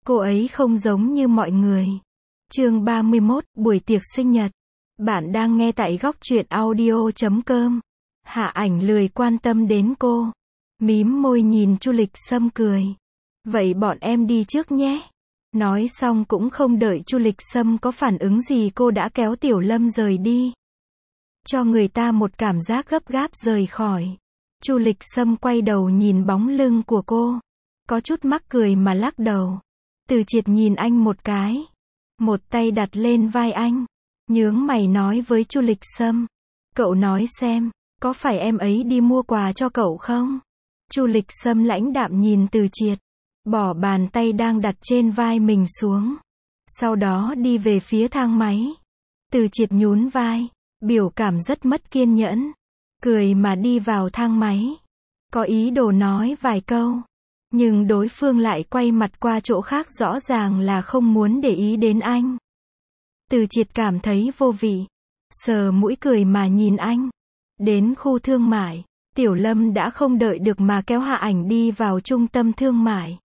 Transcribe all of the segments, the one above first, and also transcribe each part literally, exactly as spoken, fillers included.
Cô ấy không giống như mọi người. Chương ba mươi mốt, buổi tiệc sinh nhật. Bạn đang nghe tại góc truyện audio chấm com. Hạ Ảnh lười quan tâm đến cô. Mím môi nhìn Chu Lịch Sâm cười. Vậy bọn em đi trước nhé. Nói xong cũng không đợi Chu Lịch Sâm có phản ứng gì, cô đã kéo Tiểu Lâm rời đi. Cho người ta một cảm giác gấp gáp rời khỏi. Chu Lịch Sâm quay đầu nhìn bóng lưng của cô. Có chút mắc cười mà lắc đầu. Từ Triệt nhìn anh một cái. Một tay đặt lên vai anh. Nhướng mày nói với Chu Lịch Sâm. Cậu nói xem, có phải em ấy đi mua quà cho cậu không? Chu Lịch Sâm lãnh đạm nhìn Từ Triệt. Bỏ bàn tay đang đặt trên vai mình xuống. Sau đó đi về phía thang máy. Từ Triệt nhún vai. Biểu cảm rất mất kiên nhẫn. Cười mà đi vào thang máy. Có ý đồ nói vài câu. Nhưng đối phương lại quay mặt qua chỗ khác, rõ ràng là không muốn để ý đến anh. Từ Triệt cảm thấy vô vị. Sờ mũi cười mà nhìn anh. Đến khu thương mại, Tiểu Lâm đã không đợi được mà kéo Hạ Ảnh đi vào trung tâm thương mại.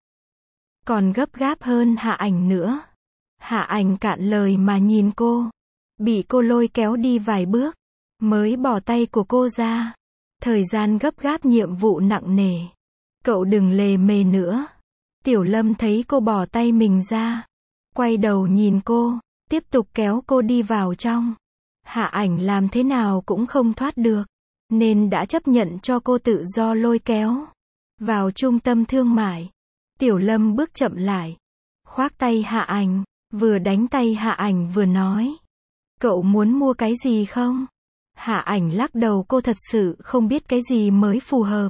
Còn gấp gáp hơn Hạ Ảnh nữa. Hạ Ảnh cạn lời mà nhìn cô. Bị cô lôi kéo đi vài bước. Mới bỏ tay của cô ra. Thời gian gấp gáp, nhiệm vụ nặng nề. Cậu đừng lề mề nữa. Tiểu Lâm thấy cô bỏ tay mình ra. Quay đầu nhìn cô. Tiếp tục kéo cô đi vào trong. Hạ Ảnh làm thế nào cũng không thoát được. Nên đã chấp nhận cho cô tự do lôi kéo. Vào trung tâm thương mại. Tiểu Lâm bước chậm lại. Khoác tay Hạ Ảnh. Vừa đánh tay Hạ Ảnh vừa nói. Cậu muốn mua cái gì không? Hạ Ảnh lắc đầu, cô thật sự không biết cái gì mới phù hợp.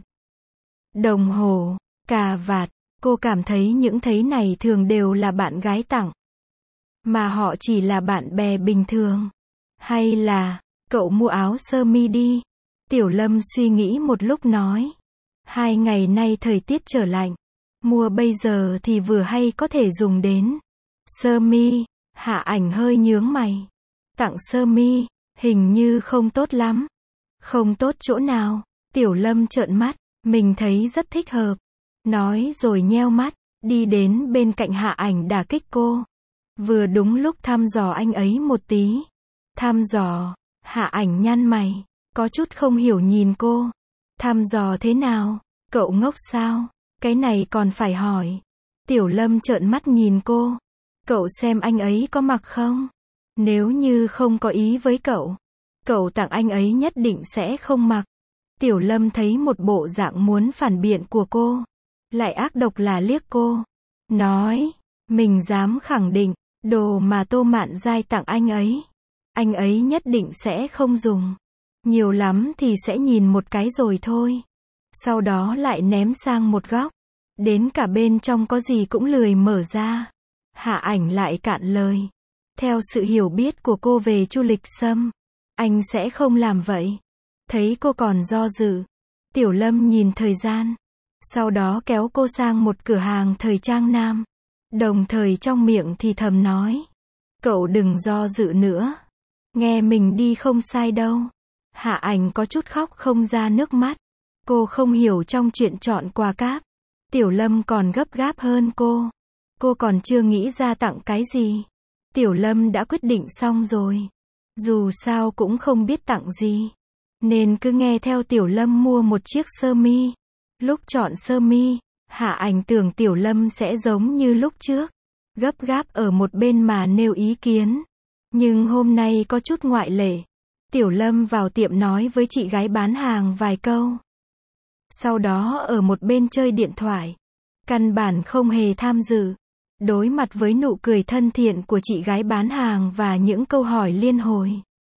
Đồng hồ, cà vạt, cô cảm thấy những thứ này thường đều là bạn gái tặng. Mà họ chỉ là bạn bè bình thường. Hay là, cậu mua áo sơ mi đi. Tiểu Lâm suy nghĩ một lúc nói. Hai ngày nay thời tiết trở lạnh. Mua bây giờ thì vừa hay có thể dùng đến. Sơ mi, Hạ Ảnh hơi nhướng mày. Tặng sơ mi, hình như không tốt lắm. Không tốt chỗ nào? Tiểu Lâm trợn mắt. Mình thấy rất thích hợp. Nói rồi nheo mắt. Đi đến bên cạnh Hạ Ảnh đả kích cô. Vừa đúng lúc thăm dò anh ấy một tí. Thăm dò? Hạ Ảnh nhăn mày. Có chút không hiểu nhìn cô. Thăm dò thế nào? Cậu ngốc sao? Cái này còn phải hỏi. Tiểu Lâm trợn mắt nhìn cô. Cậu xem anh ấy có mặc không? Nếu như không có ý với cậu, cậu tặng anh ấy nhất định sẽ không mặc. Tiểu Lâm thấy một bộ dạng muốn phản biện của cô. Lại ác độc là liếc cô. Nói, mình dám khẳng định, đồ mà Tô Mạn Giai tặng anh ấy, anh ấy nhất định sẽ không dùng. Nhiều lắm thì sẽ nhìn một cái rồi thôi. Sau đó lại ném sang một góc. Đến cả bên trong có gì cũng lười mở ra. Hạ Ảnh lại cạn lời. Theo sự hiểu biết của cô về Chu Lịch Sâm, anh sẽ không làm vậy. Thấy cô còn do dự, Tiểu Lâm nhìn thời gian. Sau đó kéo cô sang một cửa hàng thời trang nam. Đồng thời trong miệng thì thầm nói. Cậu đừng do dự nữa. Nghe mình đi không sai đâu. Hạ Ảnh có chút khóc không ra nước mắt. Cô không hiểu trong chuyện chọn quà cáp. Tiểu Lâm còn gấp gáp hơn cô. Cô còn chưa nghĩ ra tặng cái gì. Tiểu Lâm đã quyết định xong rồi. Dù sao cũng không biết tặng gì. Nên cứ nghe theo Tiểu Lâm mua một chiếc sơ mi. Lúc chọn sơ mi, Hạ Ảnh tưởng Tiểu Lâm sẽ giống như lúc trước. Gấp gáp ở một bên mà nêu ý kiến. Nhưng hôm nay có chút ngoại lệ. Tiểu Lâm vào tiệm nói với chị gái bán hàng vài câu. Sau đó ở một bên chơi điện thoại. Căn bản không hề tham dự. Đối mặt với nụ cười thân thiện của chị gái bán hàng và những câu hỏi liên hồi.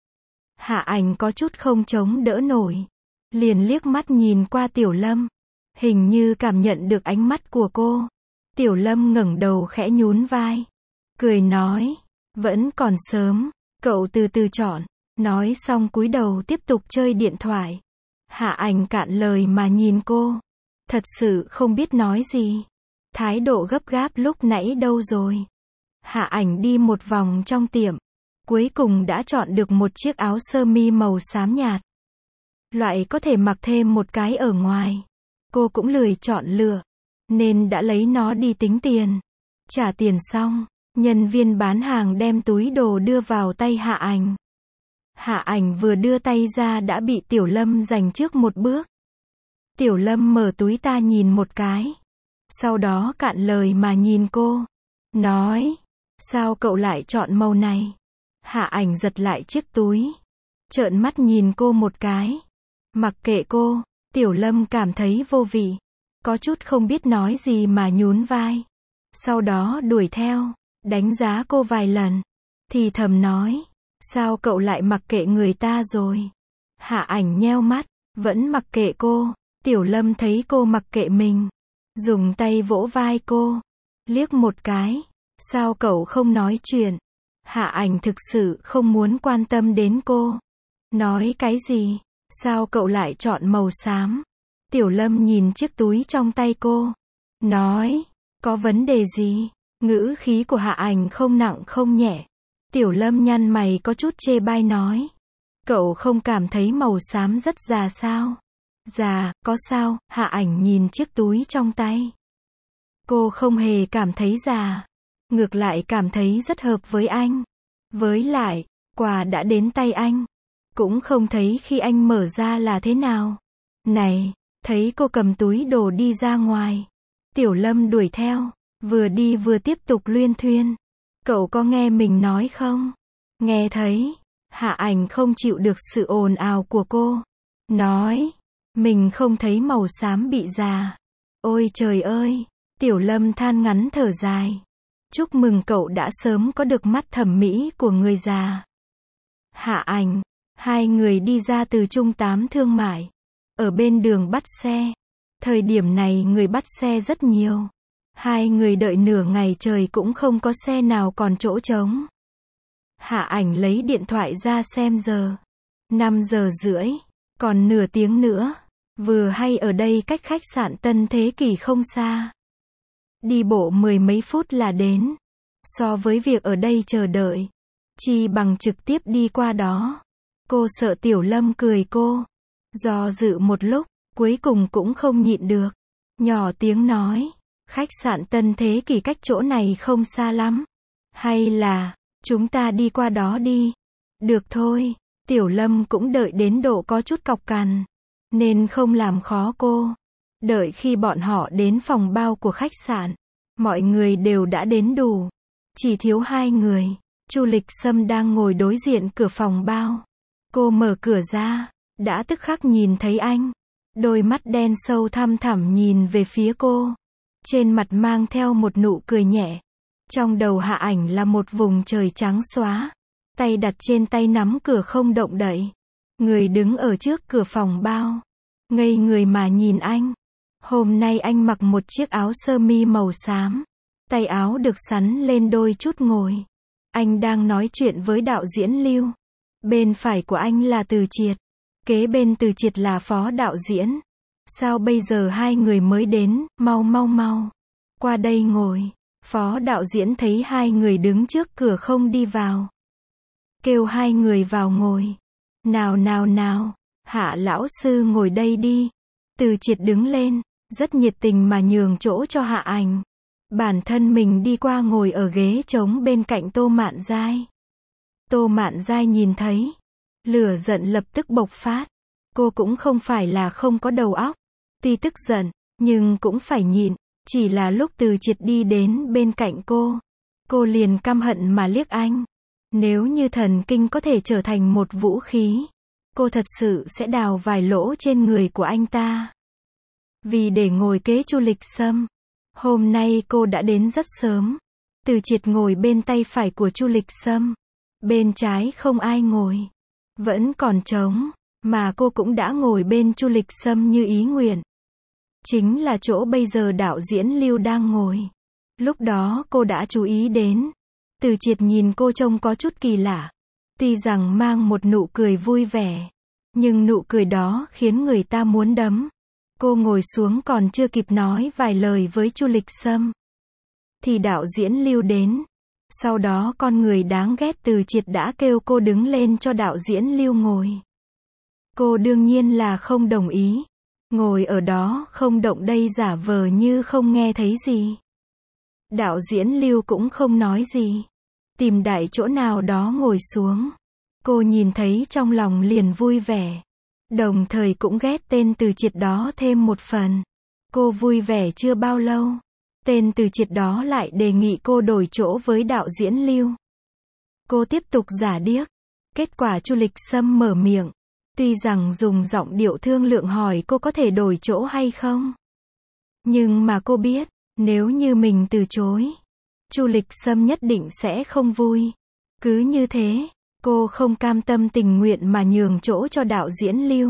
Hạ Ảnh có chút không chống đỡ nổi. Liền liếc mắt nhìn qua Tiểu Lâm. Hình như cảm nhận được ánh mắt của cô. Tiểu Lâm ngẩng đầu khẽ nhún vai. Cười nói. Vẫn còn sớm. Cậu từ từ chọn. Nói xong cúi đầu tiếp tục chơi điện thoại. Hạ Ảnh cạn lời mà nhìn cô. Thật sự không biết nói gì. Thái độ gấp gáp lúc nãy đâu rồi? Hạ Ảnh đi một vòng trong tiệm. Cuối cùng đã chọn được một chiếc áo sơ mi màu xám nhạt. Loại có thể mặc thêm một cái ở ngoài. Cô cũng lười chọn lựa. Nên đã lấy nó đi tính tiền. Trả tiền xong, nhân viên bán hàng đem túi đồ đưa vào tay Hạ Ảnh. Hạ Ảnh vừa đưa tay ra đã bị Tiểu Lâm giành trước một bước. Tiểu Lâm mở túi ta nhìn một cái. Sau đó cạn lời mà nhìn cô. Nói, sao cậu lại chọn màu này? Hạ Ảnh giật lại chiếc túi. Trợn mắt nhìn cô một cái. Mặc kệ cô, Tiểu Lâm cảm thấy vô vị. Có chút không biết nói gì mà nhún vai. Sau đó đuổi theo, đánh giá cô vài lần. Thì thầm nói, sao cậu lại mặc kệ người ta rồi? Hạ Ảnh nheo mắt, vẫn mặc kệ cô. Tiểu Lâm thấy cô mặc kệ mình, dùng tay vỗ vai cô, liếc một cái. Sao cậu không nói chuyện? Hạ Ảnh thực sự không muốn quan tâm đến cô. Nói cái gì? Sao cậu lại chọn màu xám? Tiểu Lâm nhìn chiếc túi trong tay cô. Nói, có vấn đề gì? Ngữ khí của Hạ Ảnh không nặng không nhẹ. Tiểu Lâm nhăn mày có chút chê bai nói. Cậu không cảm thấy màu xám rất già sao? Già, có sao? Hạ Ảnh nhìn chiếc túi trong tay. Cô không hề cảm thấy già. Ngược lại cảm thấy rất hợp với anh. Với lại, quà đã đến tay anh. Cũng không thấy khi anh mở ra là thế nào. Này, thấy cô cầm túi đồ đi ra ngoài. Tiểu Lâm đuổi theo, vừa đi vừa tiếp tục luyên thuyên. Cậu có nghe mình nói không? Nghe thấy. Hạ Ảnh không chịu được sự ồn ào của cô. Nói, mình không thấy màu xám bị già. Ôi trời ơi! Tiểu Lâm than ngắn thở dài. Chúc mừng cậu đã sớm có được mắt thẩm mỹ của người già. Hạ Ảnh. Hai người đi ra từ trung tám thương mại. Ở bên đường bắt xe. Thời điểm này người bắt xe rất nhiều. Hai người đợi nửa ngày trời cũng không có xe nào còn chỗ trống. Hạ Ảnh lấy điện thoại ra xem giờ. năm giờ rưỡi. Còn nửa tiếng nữa. Vừa hay ở đây cách khách sạn Tân Thế Kỷ không xa. Đi bộ mười mấy phút là đến. So với việc ở đây chờ đợi, chi bằng trực tiếp đi qua đó. Cô sợ Tiểu Lâm cười cô. Do dự một lúc, cuối cùng cũng không nhịn được. Nhỏ tiếng nói, khách sạn Tân Thế Kỷ cách chỗ này không xa lắm. Hay là, chúng ta đi qua đó đi. Được thôi, Tiểu Lâm cũng đợi đến độ có chút cọc cằn, nên không làm khó cô. Đợi khi bọn họ đến phòng bao của khách sạn, mọi người đều đã đến đủ. Chỉ thiếu hai người. Chu Lịch Sâm đang ngồi đối diện cửa phòng bao. Cô mở cửa ra, đã tức khắc nhìn thấy anh. Đôi mắt đen sâu thăm thẳm nhìn về phía cô. Trên mặt mang theo một nụ cười nhẹ. Trong đầu Hạ Ảnh là một vùng trời trắng xóa. Tay đặt trên tay nắm cửa không động đậy. Người đứng ở trước cửa phòng bao. Ngây người mà nhìn anh. Hôm nay anh mặc một chiếc áo sơ mi màu xám. Tay áo được sắn lên đôi chút ngồi. Anh đang nói chuyện với đạo diễn Lưu. Bên phải của anh là Từ Triệt. Kế bên Từ Triệt là phó đạo diễn. Sao bây giờ hai người mới đến, mau mau mau. Qua đây ngồi. Phó đạo diễn thấy hai người đứng trước cửa không đi vào. Kêu hai người vào ngồi. Nào nào nào, Hạ lão sư ngồi đây đi. Từ Triệt đứng lên, rất nhiệt tình mà nhường chỗ cho Hạ Ảnh. Bản thân mình đi qua ngồi ở ghế trống bên cạnh Tô Mạn Giai. Tô Mạn Giai nhìn thấy, lửa giận lập tức bộc phát. Cô cũng không phải là không có đầu óc. Tuy tức giận, nhưng cũng phải nhịn. Chỉ là lúc Từ Triệt đi đến bên cạnh cô, cô liền căm hận mà liếc anh. Nếu như thần kinh có thể trở thành một vũ khí, cô thật sự sẽ đào vài lỗ trên người của anh ta. Vì để ngồi kế Chu Lịch Sâm, hôm nay cô đã đến rất sớm. Từ Triệt ngồi bên tay phải của Chu Lịch Sâm. Bên trái không ai ngồi. Vẫn còn trống. Mà cô cũng đã ngồi bên Chu Lịch Sâm như ý nguyện. Chính là chỗ bây giờ đạo diễn Lưu đang ngồi. Lúc đó cô đã chú ý đến. Từ Triệt nhìn cô trông có chút kỳ lạ. Tuy rằng mang một nụ cười vui vẻ, nhưng nụ cười đó khiến người ta muốn đấm. Cô ngồi xuống còn chưa kịp nói vài lời với Chu Lịch Sâm, thì đạo diễn Lưu đến. Sau đó con người đáng ghét Từ Triệt đã kêu cô đứng lên cho đạo diễn Lưu ngồi. Cô đương nhiên là không đồng ý. Ngồi ở đó không động đây giả vờ như không nghe thấy gì. Đạo diễn Lưu cũng không nói gì. Tìm đại chỗ nào đó ngồi xuống. Cô nhìn thấy trong lòng liền vui vẻ. Đồng thời cũng ghét tên Từ Triệt đó thêm một phần. Cô vui vẻ chưa bao lâu. Tên Từ Triệt đó lại đề nghị cô đổi chỗ với đạo diễn Lưu. Cô tiếp tục giả điếc. Kết quả Chu Lịch Sâm mở miệng. Tuy rằng dùng giọng điệu thương lượng hỏi cô có thể đổi chỗ hay không. Nhưng mà cô biết, nếu như mình từ chối, Chu Lịch Sâm nhất định sẽ không vui. Cứ như thế, cô không cam tâm tình nguyện mà nhường chỗ cho đạo diễn Lưu.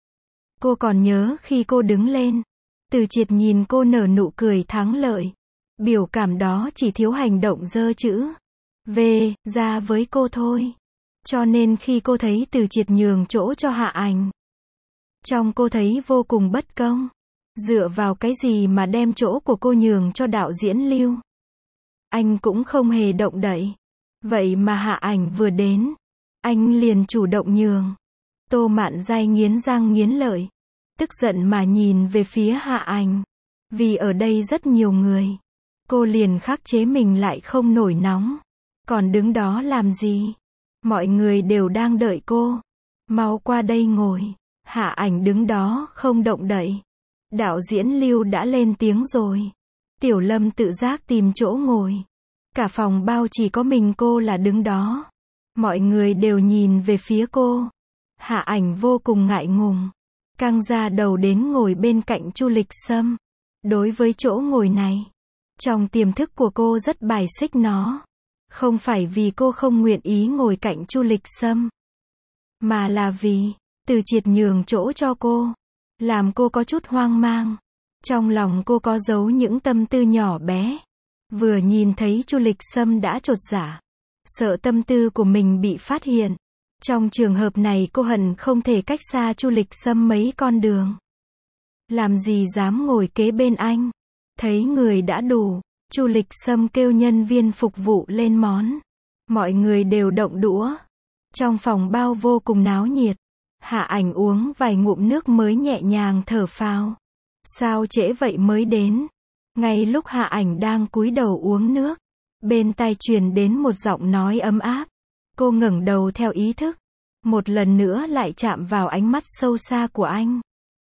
Cô còn nhớ khi cô đứng lên, Từ Triệt nhìn cô nở nụ cười thắng lợi. Biểu cảm đó chỉ thiếu hành động giơ chữ V ra với cô thôi. Cho nên khi cô thấy Từ Triệt nhường chỗ cho Hạ Ảnh, trong cô thấy vô cùng bất công. Dựa vào cái gì mà đem chỗ của cô nhường cho đạo diễn Lưu? Anh cũng không hề động đậy. Vậy mà Hạ Ảnh vừa đến, anh liền chủ động nhường. Tô Mạn Giai nghiến răng nghiến lợi, tức giận mà nhìn về phía Hạ Ảnh. Vì ở đây rất nhiều người, cô liền khắc chế mình lại không nổi nóng. Còn đứng đó làm gì? Mọi người đều đang đợi cô. Mau qua đây ngồi. Hạ Ảnh đứng đó không động đậy. Đạo diễn Lưu đã lên tiếng rồi. Tiểu Lâm tự giác tìm chỗ ngồi. Cả phòng bao chỉ có mình cô là đứng đó. Mọi người đều nhìn về phía cô. Hạ Ảnh vô cùng ngại ngùng, căng ra đầu đến ngồi bên cạnh Chu Lịch Sâm. Đối với chỗ ngồi này, trong tiềm thức của cô rất bài xích nó. Không phải vì cô không nguyện ý ngồi cạnh Chu Lịch Sâm, mà là vì Từ Triệt nhường chỗ cho cô, làm cô có chút hoang mang. Trong lòng cô có giấu những tâm tư nhỏ bé. Vừa nhìn thấy Chu Lịch Sâm đã chột dạ, sợ tâm tư của mình bị phát hiện. Trong trường hợp này cô hận không thể cách xa Chu Lịch Sâm mấy con đường. Làm gì dám ngồi kế bên anh. Thấy người đã đủ, Chu Lịch Sâm kêu nhân viên phục vụ lên món. Mọi người đều động đũa. Trong phòng bao vô cùng náo nhiệt. Hạ Ảnh uống vài ngụm nước mới nhẹ nhàng thở phào. Sao trễ vậy mới đến? Ngay lúc Hạ Ảnh đang cúi đầu uống nước, bên tai truyền đến một giọng nói ấm áp. Cô ngẩng đầu theo ý thức, một lần nữa lại chạm vào ánh mắt sâu xa của anh.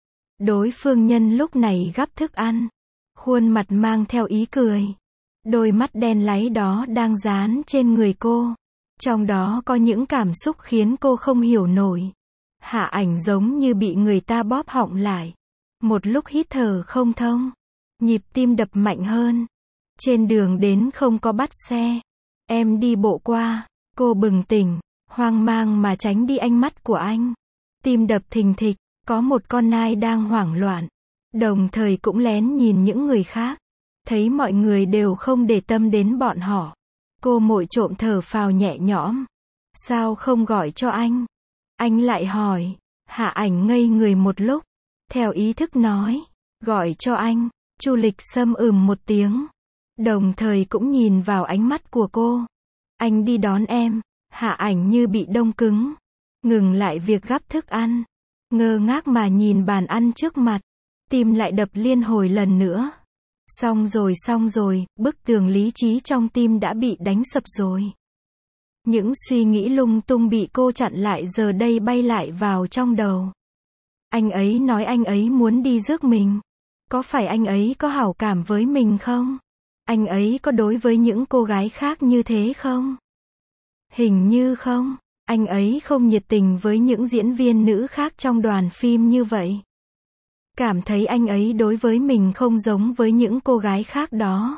Đối phương nhân lúc này gắp thức ăn, khuôn mặt mang theo ý cười. Đôi mắt đen láy đó đang dán trên người cô. Trong đó có những cảm xúc khiến cô không hiểu nổi. Hạ Ảnh giống như bị người ta bóp họng lại. Một lúc hít thở không thông, nhịp tim đập mạnh hơn. Trên đường đến không có bắt xe, em đi bộ qua. Cô bừng tỉnh, hoang mang mà tránh đi ánh mắt của anh. Tim đập thình thịch, có một con nai đang hoảng loạn, đồng thời cũng lén nhìn những người khác. Thấy mọi người đều không để tâm đến bọn họ, cô mội trộm thở phào nhẹ nhõm. Sao không gọi cho anh? Anh lại hỏi. Hạ Ảnh ngây người một lúc, theo ý thức nói, gọi cho anh. Chu Lịch Sâm ừm một tiếng, đồng thời cũng nhìn vào ánh mắt của cô. Anh đi đón em. Hạ Ảnh như bị đông cứng, ngừng lại việc gắp thức ăn, ngơ ngác mà nhìn bàn ăn trước mặt. Tim lại đập liên hồi lần nữa. Xong rồi xong rồi, bức tường lý trí trong tim đã bị đánh sập rồi. Những suy nghĩ lung tung bị cô chặn lại giờ đây bay lại vào trong đầu. Anh ấy nói anh ấy muốn đi rước mình. Có phải anh ấy có hảo cảm với mình không? Anh ấy có đối với những cô gái khác như thế không? Hình như không. Anh ấy không nhiệt tình với những diễn viên nữ khác trong đoàn phim như vậy. Cảm thấy anh ấy đối với mình không giống với những cô gái khác đó.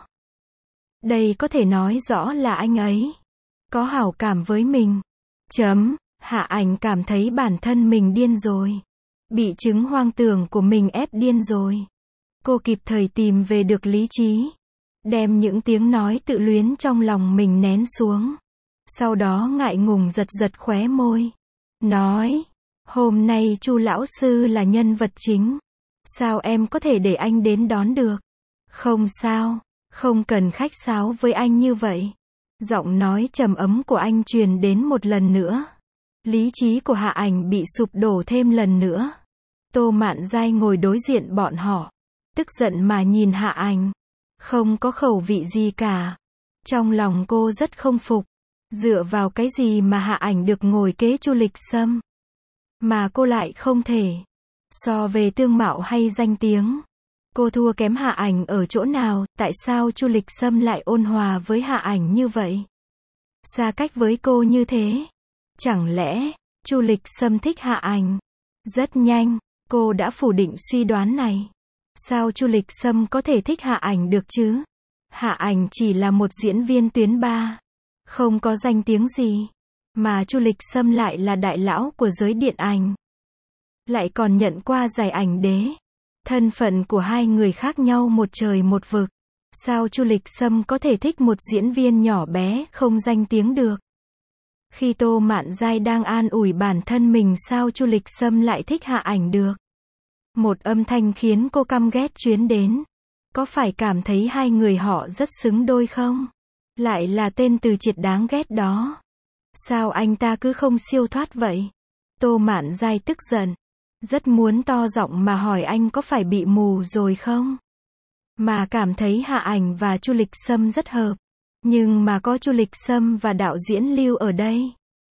Đây có thể nói rõ là anh ấy có hảo cảm với mình. Chấm. Hạ Ảnh cảm thấy bản thân mình điên rồi. Bị chứng hoang tưởng của mình ép điên rồi. Cô kịp thời tìm về được lý trí, đem những tiếng nói tự luyến trong lòng mình nén xuống. Sau đó ngại ngùng giật giật khóe môi. Nói, hôm nay Chu lão sư là nhân vật chính. Sao em có thể để anh đến đón được? Không sao, không cần khách sáo với anh như vậy. Giọng nói trầm ấm của anh truyền đến một lần nữa. Lý trí của Hạ Ảnh bị sụp đổ thêm lần nữa. Tô Mạn Giai ngồi đối diện bọn họ, tức giận mà nhìn Hạ Ảnh. Không có khẩu vị gì cả. Trong lòng cô rất không phục. Dựa vào cái gì mà Hạ Ảnh được ngồi kế Chu Lịch Sâm, mà cô lại không thể. So về tương mạo hay danh tiếng, cô thua kém Hạ Ảnh ở chỗ nào? Tại sao Chu Lịch Sâm lại ôn hòa với Hạ Ảnh như vậy? Xa cách với cô như thế? Chẳng lẽ Chu Lịch Sâm thích Hạ Ảnh? Rất nhanh, cô đã phủ định suy đoán này. Sao Chu Lịch Sâm có thể thích Hạ Ảnh được chứ? Hạ Ảnh chỉ là một diễn viên tuyến ba, không có danh tiếng gì, mà Chu Lịch Sâm lại là đại lão của giới điện ảnh, lại còn nhận qua giải ảnh đế. Thân phận của hai người khác nhau một trời một vực. Sao Chu Lịch Sâm có thể thích một diễn viên nhỏ bé không danh tiếng được? Khi Tô Mạn Giai đang an ủi bản thân mình, sao Chu Lịch Sâm lại thích Hạ Ảnh được? Một âm thanh khiến cô căm ghét truyền đến. Có phải cảm thấy hai người họ rất xứng đôi không? Lại là tên Từ Triệt đáng ghét đó. Sao anh ta cứ không siêu thoát vậy? Tô Mạn Giai tức giận, rất muốn to giọng mà hỏi anh có phải bị mù rồi không? Mà cảm thấy Hạ Ảnh và Chu Lịch Sâm rất hợp. Nhưng mà có Chu Lịch Sâm và đạo diễn Lưu ở đây,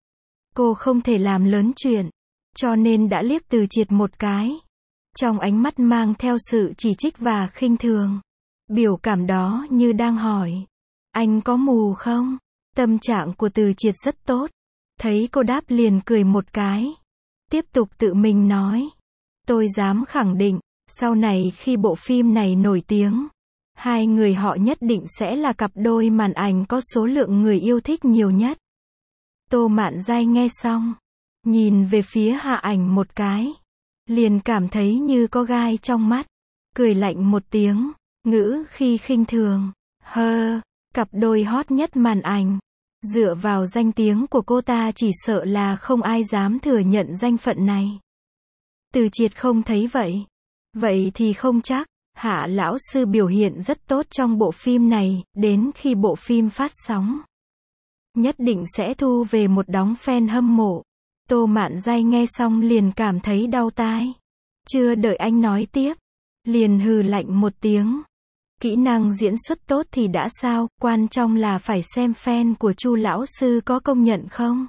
cô không thể làm lớn chuyện. Cho nên đã liếc Từ Triệt một cái. Trong ánh mắt mang theo sự chỉ trích và khinh thường. Biểu cảm đó như đang hỏi, anh có mù không? Tâm trạng của Từ Triệt rất tốt. Thấy cô đáp liền cười một cái. Tiếp tục tự mình nói, tôi dám khẳng định, sau này khi bộ phim này nổi tiếng, hai người họ nhất định sẽ là cặp đôi màn ảnh có số lượng người yêu thích nhiều nhất. Tô Mạn Giai nghe xong, nhìn về phía Hạ Ảnh một cái, liền cảm thấy như có gai trong mắt, cười lạnh một tiếng, ngữ khi khinh thường, hơ, cặp đôi hot nhất màn ảnh. Dựa vào danh tiếng của cô ta chỉ sợ là không ai dám thừa nhận danh phận này. Từ Triệt không thấy vậy. Vậy thì không chắc. Hạ lão sư biểu hiện rất tốt trong bộ phim này, đến khi bộ phim phát sóng, nhất định sẽ thu về một đống fan hâm mộ. Tô Mạn Giai nghe xong liền cảm thấy đau tai. Chưa đợi anh nói tiếp, liền hừ lạnh một tiếng. Kỹ năng diễn xuất tốt thì đã sao, quan trọng là phải xem fan của Chu lão sư có công nhận không.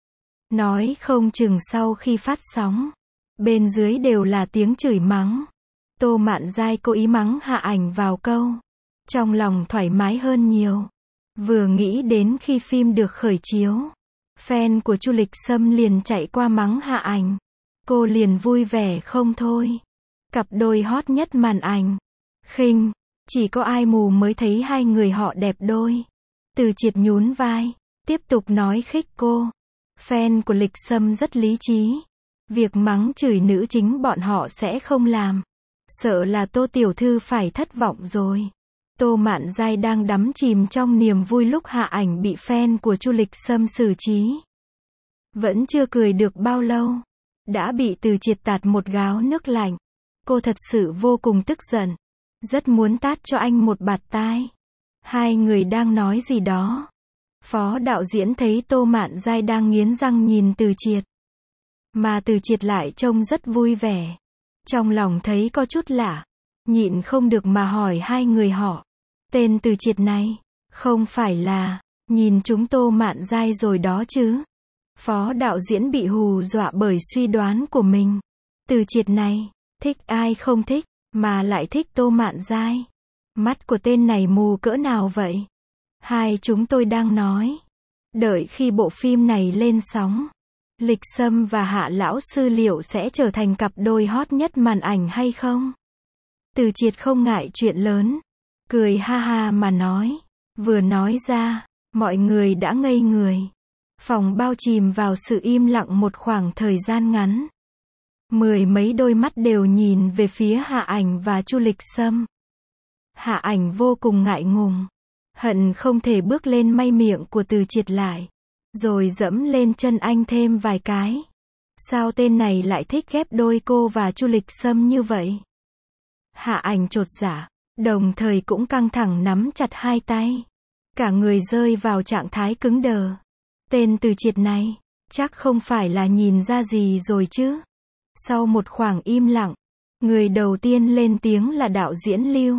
Nói không chừng sau khi phát sóng, bên dưới đều là tiếng chửi mắng. Tô Mạn Giai cố ý mắng Hạ Ảnh vào câu, trong lòng thoải mái hơn nhiều. Vừa nghĩ đến khi phim được khởi chiếu, fan của Chu Lịch Sâm liền chạy qua mắng Hạ Ảnh, cô liền vui vẻ không thôi. Cặp đôi hot nhất màn ảnh. Khinh, chỉ có ai mù mới thấy hai người họ đẹp đôi. Từ Triệt nhún vai, tiếp tục nói khích cô. Fan của Lịch Sâm rất lý trí. Việc mắng chửi nữ chính bọn họ sẽ không làm. Sợ là Tô tiểu thư phải thất vọng rồi. Tô Mạn Giai đang đắm chìm trong niềm vui lúc Hạ Ảnh bị fan của Chu Lịch Sâm xử trí. Vẫn chưa cười được bao lâu, đã bị Từ Triệt tạt một gáo nước lạnh. Cô thật sự vô cùng tức giận, rất muốn tát cho anh một bạt tai. Hai người đang nói gì đó. Phó đạo diễn thấy Tô Mạn Giai đang nghiến răng nhìn Từ Triệt, mà Từ Triệt lại trông rất vui vẻ. Trong lòng thấy có chút lạ, nhịn không được mà hỏi hai người họ. Tên Từ Triệt này, không phải là nhìn chúng Tô Mạn Giai rồi đó chứ? Phó đạo diễn bị hù dọa bởi suy đoán của mình. Từ Triệt này, thích ai không thích, mà lại thích Tô Mạn Giai. Mắt của tên này mù cỡ nào vậy? Hai chúng tôi đang nói, đợi khi bộ phim này lên sóng, Lịch Sâm và Hạ lão sư liệu sẽ trở thành cặp đôi hot nhất màn ảnh hay không? Từ Triệt không ngại chuyện lớn, cười ha ha mà nói. Vừa nói ra, mọi người đã ngây người. Phòng bao chìm vào sự im lặng một khoảng thời gian ngắn. Mười mấy đôi mắt đều nhìn về phía Hạ Ảnh và Chu Lịch Sâm. Hạ Ảnh vô cùng ngại ngùng, hận không thể bước lên may miệng của Từ Triệt lại, rồi dẫm lên chân anh thêm vài cái. Sao tên này lại thích ghép đôi cô và Chu Lịch Sâm như vậy? Hạ Ảnh chột dạ, đồng thời cũng căng thẳng nắm chặt hai tay. Cả người rơi vào trạng thái cứng đờ. Tên Từ Triệt này, chắc không phải là nhìn ra gì rồi chứ? Sau một khoảng im lặng, người đầu tiên lên tiếng là đạo diễn Lưu.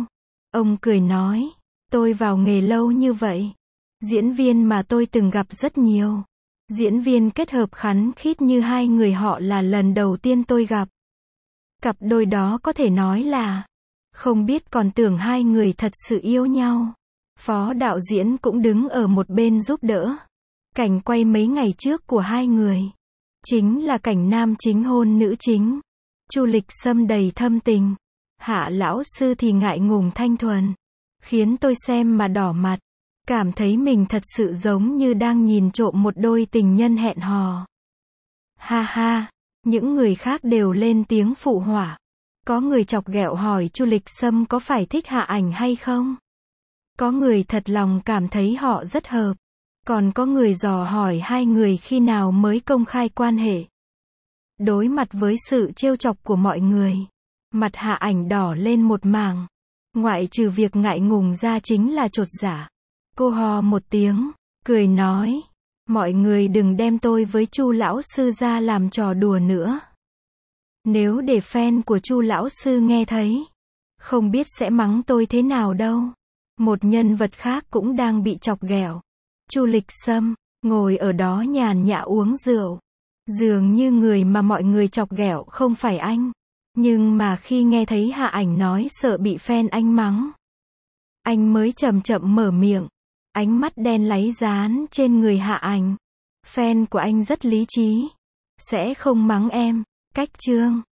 Ông cười nói, tôi vào nghề lâu như vậy. Diễn viên mà tôi từng gặp rất nhiều. Diễn viên kết hợp khắn khít như hai người họ là lần đầu tiên tôi gặp. Cặp đôi đó có thể nói là không biết còn tưởng hai người thật sự yêu nhau. Phó đạo diễn cũng đứng ở một bên giúp đỡ. Cảnh quay mấy ngày trước của hai người chính là cảnh nam chính hôn nữ chính. Chu Lịch Sâm đầy thâm tình, Hạ lão sư thì ngại ngùng thanh thuần, khiến tôi xem mà đỏ mặt, cảm thấy mình thật sự giống như đang nhìn trộm một đôi tình nhân hẹn hò. Ha ha, những người khác đều lên tiếng phụ họa. Có người chọc ghẹo hỏi Chu Lịch Sâm có phải thích Hạ Ảnh hay không? Có người thật lòng cảm thấy họ rất hợp. Còn có người dò hỏi hai người khi nào mới công khai quan hệ. Đối mặt với sự trêu chọc của mọi người, mặt Hạ Ảnh đỏ lên một mảng. Ngoại trừ việc ngại ngùng ra chính là chột dạ. Cô hò một tiếng, cười nói, mọi người đừng đem tôi với Chu lão sư ra làm trò đùa nữa. Nếu để fan của Chu lão sư nghe thấy, không biết sẽ mắng tôi thế nào đâu. Một nhân vật khác cũng đang bị chọc ghẹo. Chu Lịch Sâm ngồi ở đó nhàn nhã uống rượu. Dường như người mà mọi người chọc ghẹo không phải anh. Nhưng mà khi nghe thấy Hạ Ảnh nói sợ bị fan anh mắng, anh mới chậm chậm mở miệng. Ánh mắt đen láy dán trên người Hạ Ảnh. Fan của anh rất lý trí, sẽ không mắng em. Cách chương